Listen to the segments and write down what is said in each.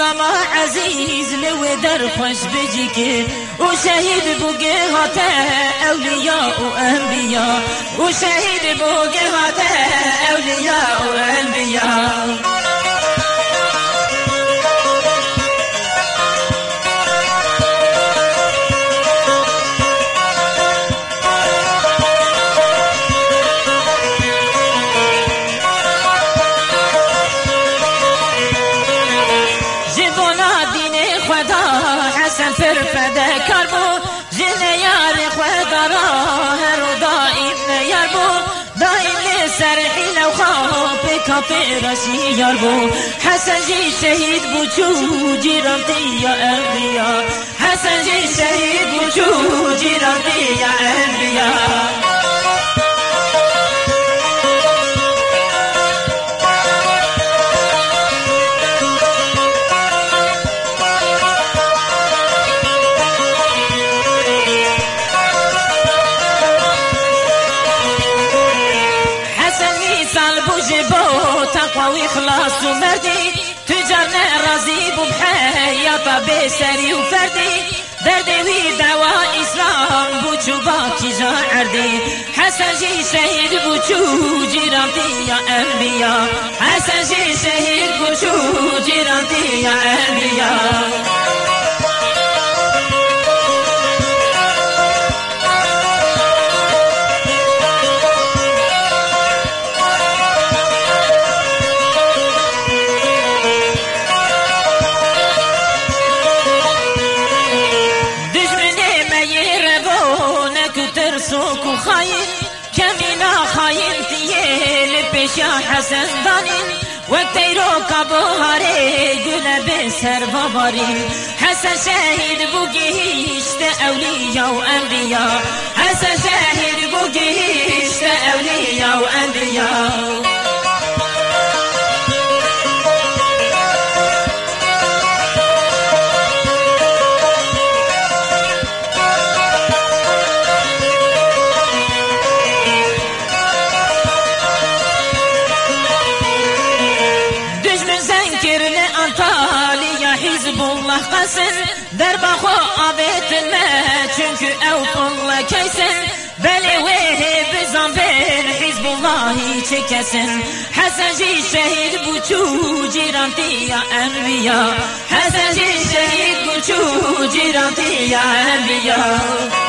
ماما عزیز لو در خوش بجی که و شهید بوگه هاته اولیاء و انبیاء و شهید بوگه هاته اولیاء و انبیاء حسن پر فده کربو جن یار خدا را هر دائم یار بو دائم سرحی لو خواب کافی رشی یار بو حسن جی شهید بو چو جیران دیا انبیا حسن جی شهید بو چو جیران دیا انبیا تقوى وإخلاص ومردي تجارنا راضي بحياة بسري وفردي دردي ودواء إسلام بوچو باكي جاعردي حسن جي شهيد بوچو جيرانتي يا أنبياء حسن جي شهيد بوچو جيرانتي يا أنبياء سوق خاين كمينا خاين تيل بشا حسن دانين وقتيرو كابوهاري قل بسر بابارين حسن شاهد بوغيشت أولياء وأنبياء حسن شاهد بوغيشت أولياء وأنبياء حزب الله قسن در بخو آبیت ما چونکه اوفالله کیسن بله ویه بزن بین حزب اللهی چه کسن حسن جی شهید بوچو جیرانتی یا انبیا حسن جی شهید بوچو جیرانتی یا انبیا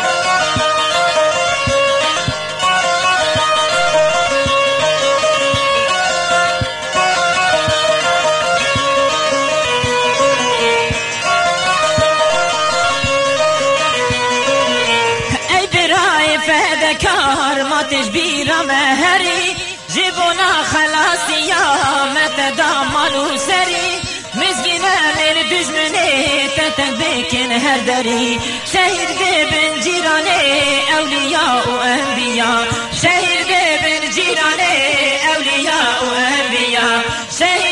کار ما تجبیر مهری جبونا خلاصی یا متدا مالو سری مسکینه من دشمنی تتن بکن هر دری شهید ببن جیرانه اولیاء و انبیاء شهید ببن جیرانه اولیاء و انبیاء شهید